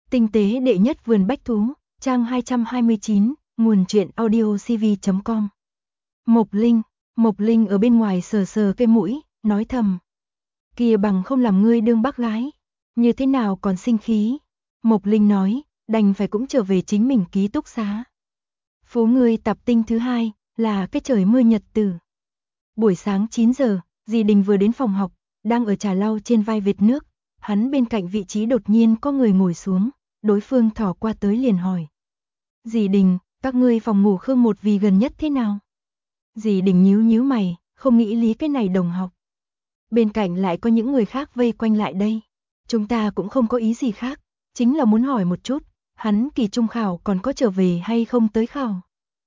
Tinh tế đệ nhất vườn bách thú, trang 229, nguồn truyện audiocv.com. Mộc Linh ở bên ngoài sờ sờ cái mũi, nói thầm. Kìa bằng không làm ngươi đương bác gái, như thế nào còn sinh khí. Mộc Linh nói, đành phải cũng trở về chính mình ký túc xá. Phố ngươi tạp tinh thứ hai, là cái trời mưa nhật tử. Buổi sáng 9 giờ, dì Đình vừa đến phòng học, đang ở trà lau trên vai vệt nước. Hắn bên cạnh vị trí đột nhiên có người ngồi xuống, đối phương thò qua tới liền hỏi. Dì Đình, các ngươi phòng ngủ Khương Một Vì gần nhất thế nào? Dì Đình nhíu mày, không nghĩ lý cái này đồng học. Bên cạnh lại có những người khác vây quanh lại đây. Chúng ta cũng không có ý gì khác, chính là muốn hỏi một chút, hắn kỳ trung khảo còn có trở về hay không tới khảo.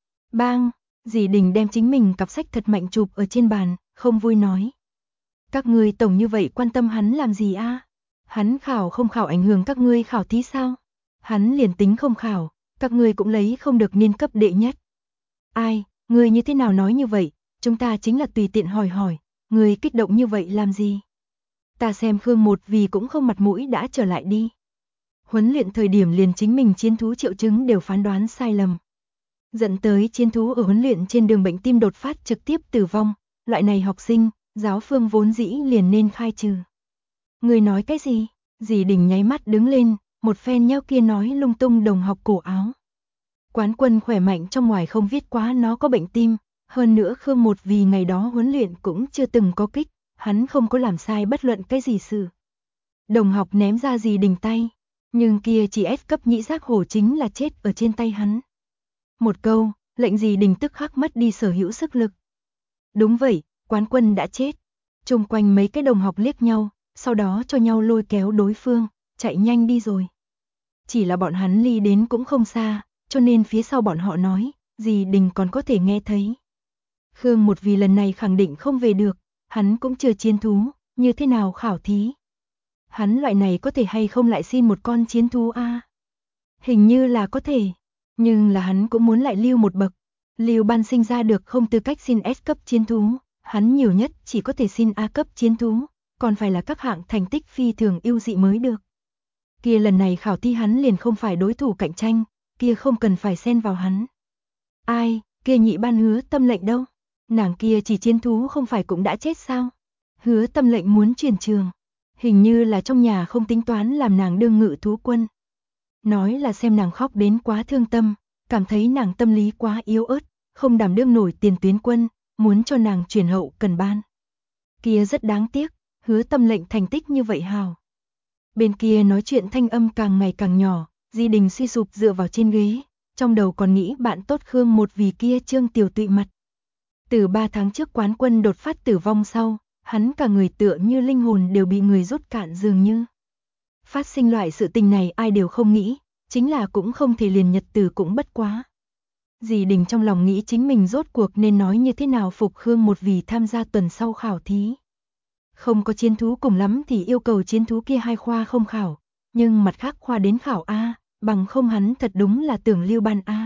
Bang, dì Đình đem chính mình cặp sách thật mạnh chụp ở trên bàn, không vui nói. Các ngươi tổng như vậy quan tâm hắn làm gì a? Hắn khảo không khảo ảnh hưởng các ngươi khảo thí sao? Hắn liền tính không khảo, các ngươi cũng lấy không được niên cấp đệ nhất. Ai, ngươi như thế nào nói như vậy, chúng ta chính là tùy tiện hỏi, ngươi kích động như vậy làm gì? Ta xem Khương Một Vì cũng không mặt mũi đã trở lại đi. Huấn luyện thời điểm liền chính mình chiến thú triệu chứng đều phán đoán sai lầm. Dẫn tới chiến thú ở huấn luyện trên đường bệnh tim đột phát trực tiếp tử vong, loại này học sinh, giáo phương vốn dĩ liền nên khai trừ. Ngươi nói cái gì? Dì Đình nháy mắt đứng lên, một phen nhao kia nói lung tung đồng học cổ áo. Quán Quân khỏe mạnh trong ngoài không viết quá nó có bệnh tim, hơn nữa Khương Một Vì ngày đó huấn luyện cũng chưa từng có kích, hắn không có làm sai bất luận cái gì sự. Đồng học ném ra dì Đình tay, nhưng kia chỉ S cấp nhĩ giác hổ chính là chết ở trên tay hắn. Một câu, lệnh dì Đình tức khắc mất đi sở hữu sức lực. Đúng vậy, Quán Quân đã chết. Chung quanh mấy cái đồng học liếc nhau, sau đó cho nhau lôi kéo đối phương, chạy nhanh đi rồi. Chỉ là bọn hắn ly đến cũng không xa, cho nên phía sau bọn họ nói, dì Đình còn có thể nghe thấy. Khương Một Vì lần này khẳng định không về được, hắn cũng chưa chiến thú, như thế nào khảo thí. Hắn loại này có thể hay không lại xin một con chiến thú a? Hình như là có thể, nhưng là hắn cũng muốn lại lưu một bậc. Lưu Ban sinh ra được không tư cách xin S cấp chiến thú, hắn nhiều nhất chỉ có thể xin A cấp chiến thú, còn phải là các hạng thành tích phi thường ưu dị mới được. Kia lần này khảo thi hắn liền không phải đối thủ cạnh tranh, kia không cần phải xen vào hắn. Ai, kia Nhị Ban Hứa Tâm Lệnh đâu? Nàng kia chỉ chiến thú không phải cũng đã chết sao? Hứa Tâm Lệnh muốn chuyển trường, hình như là trong nhà không tính toán làm nàng đương ngự thú quân. Nói là xem nàng khóc đến quá thương tâm, cảm thấy nàng tâm lý quá yếu ớt, không đảm đương nổi tiền tuyến quân, muốn cho nàng chuyển hậu cần ban. Kia rất đáng tiếc, Hứa Tâm Lệnh thành tích như vậy hào. Bên kia nói chuyện thanh âm càng ngày càng nhỏ, Di Đình suy sụp dựa vào trên ghế, trong đầu còn nghĩ bạn tốt Khương Một Vì kia Trương Tiểu Tụy mặt. Từ 3 tháng trước Quán Quân đột phát tử vong sau, hắn cả người tựa như linh hồn đều bị người rút cạn dường như. Phát sinh loại sự tình này ai đều không nghĩ, chính là cũng không thể liền nhật tử cũng bất quá. Dì Đình trong lòng nghĩ chính mình rốt cuộc nên nói như thế nào phục Khương Một Vì tham gia tuần sau khảo thí. Không có chiến thú cùng lắm thì yêu cầu chiến thú kia 2 khoa không khảo, nhưng mặt khác khoa đến khảo A, bằng không hắn thật đúng là tưởng Lưu Ban A.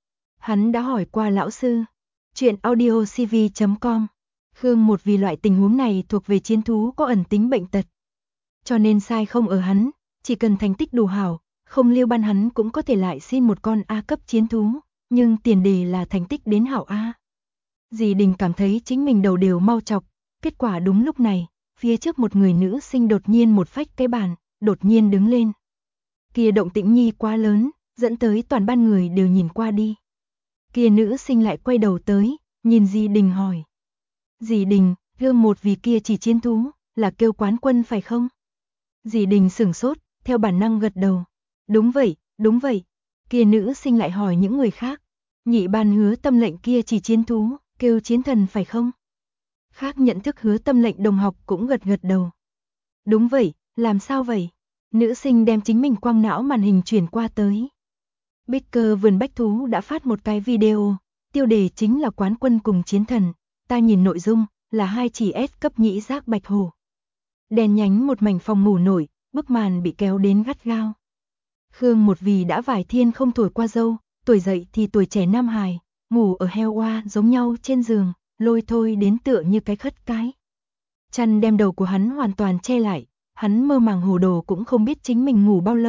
Hắn đã hỏi qua lão sư, chuyện audiocv.com, Khương Một Vì loại tình huống này thuộc về chiến thú có ẩn tính bệnh tật. Cho nên sai không ở hắn, chỉ cần thành tích đủ hảo, không Lưu Ban hắn cũng có thể lại xin một con A cấp chiến thú, nhưng tiền đề là thành tích đến hảo A. Dì Đình cảm thấy chính mình đầu đều mau chọc, kết quả đúng lúc này, phía trước một người nữ sinh đột nhiên một phách cái bàn, đột nhiên đứng lên. Kia động tĩnh nhi quá lớn, dẫn tới toàn ban người đều nhìn qua đi. Kia nữ sinh lại quay đầu tới, nhìn Dì Đình hỏi. Dì Đình, Khương Một Vì kia chỉ chiến thú, là kêu Quán Quân phải không? Dì Đình sửng sốt, theo bản năng gật đầu. Đúng vậy. Kia nữ sinh lại hỏi những người khác. Nhị Ban Hứa Tâm Lệnh kia chỉ chiến thú, kêu Chiến Thần phải không? Khác nhận thức Hứa Tâm Lệnh đồng học cũng gật đầu. Đúng vậy, làm sao vậy? Nữ sinh đem chính mình quang não màn hình chuyển qua tới. Baker vườn bách thú đã phát một cái video, tiêu đề chính là Quán Quân cùng Chiến Thần, ta nhìn nội dung là 2 chỉ S cấp nhĩ giác bạch hổ. Đèn nhánh một mảnh phòng ngủ nổi, bức màn bị kéo đến gắt gao. Khương Một Vì đã vài thiên không thổi qua dâu, tuổi dậy thì tuổi trẻ nam hài, ngủ ở heo oa giống nhau trên giường, lôi thôi đến tựa như cái khất cái. Chăn đem đầu của hắn hoàn toàn che lại, hắn mơ màng hồ đồ cũng không biết chính mình ngủ bao lâu,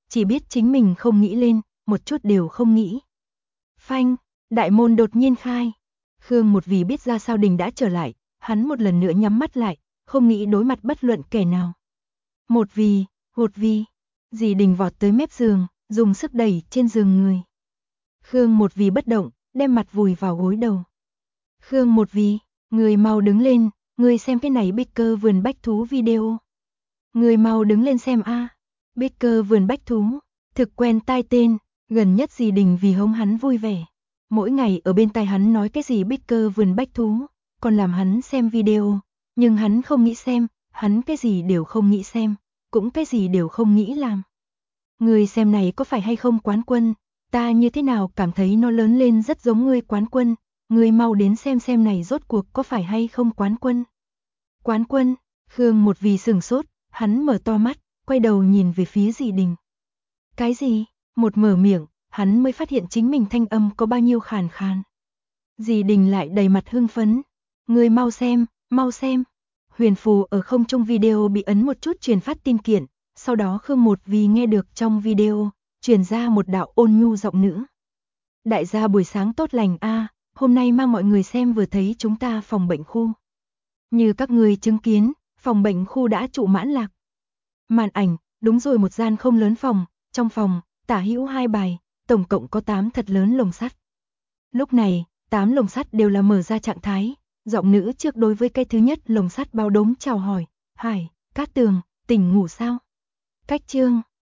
chỉ biết chính mình không nghĩ lên, một chút đều không nghĩ. Phanh, đại môn đột nhiên khai. Khương Một Vì biết ra sao Đình đã trở lại, hắn một lần nữa nhắm mắt lại, không nghĩ đối mặt bất luận kẻ nào. Một Vì, dì Đình vọt tới mép giường, dùng sức đẩy trên giường người. Khương Một Vì bất động, đem mặt vùi vào gối đầu. Khương Một Vì, người mau đứng lên, người xem cái này Baker vườn bách thú video. Người mau đứng lên xem a. Baker vườn bách thú, thực quen tai tên, gần nhất dì Đình vì hống hắn vui vẻ. Mỗi ngày ở bên tai hắn nói cái gì Baker vườn bách thú, còn làm hắn xem video, nhưng hắn không nghĩ xem, hắn cái gì đều không nghĩ xem, cũng cái gì đều không nghĩ làm. Người xem này có phải hay không Quán Quân, ta như thế nào cảm thấy nó lớn lên rất giống ngươi Quán Quân, người mau đến xem này rốt cuộc có phải hay không Quán Quân. Quán Quân, Khương Một Vì sửng sốt, hắn mở to mắt, quay đầu nhìn về phía dì Đình. Cái gì? Một mở miệng, hắn mới phát hiện chính mình thanh âm có bao nhiêu khàn khàn. Dì Đình lại đầy mặt hưng phấn. Người mau xem, mau xem. Huyền phù ở không trung video bị ấn một chút truyền phát tin kiện, sau đó Khương Một Vì nghe được trong video, truyền ra một đạo ôn nhu giọng nữ. Đại gia buổi sáng tốt lành a, hôm nay mang mọi người xem vừa thấy chúng ta phòng bệnh khu. Như các người chứng kiến, phòng bệnh khu đã trụ mãn lạc. Màn ảnh, đúng rồi một gian không lớn phòng, trong phòng, tả hữu 2 bài, tổng cộng có 8 thật lớn lồng sắt. Lúc này, 8 lồng sắt đều là mở ra trạng thái, giọng nữ trước đối với cái thứ nhất lồng sắt bao đốm chào hỏi, Hải, Cát Tường, tỉnh ngủ sao? Cách chương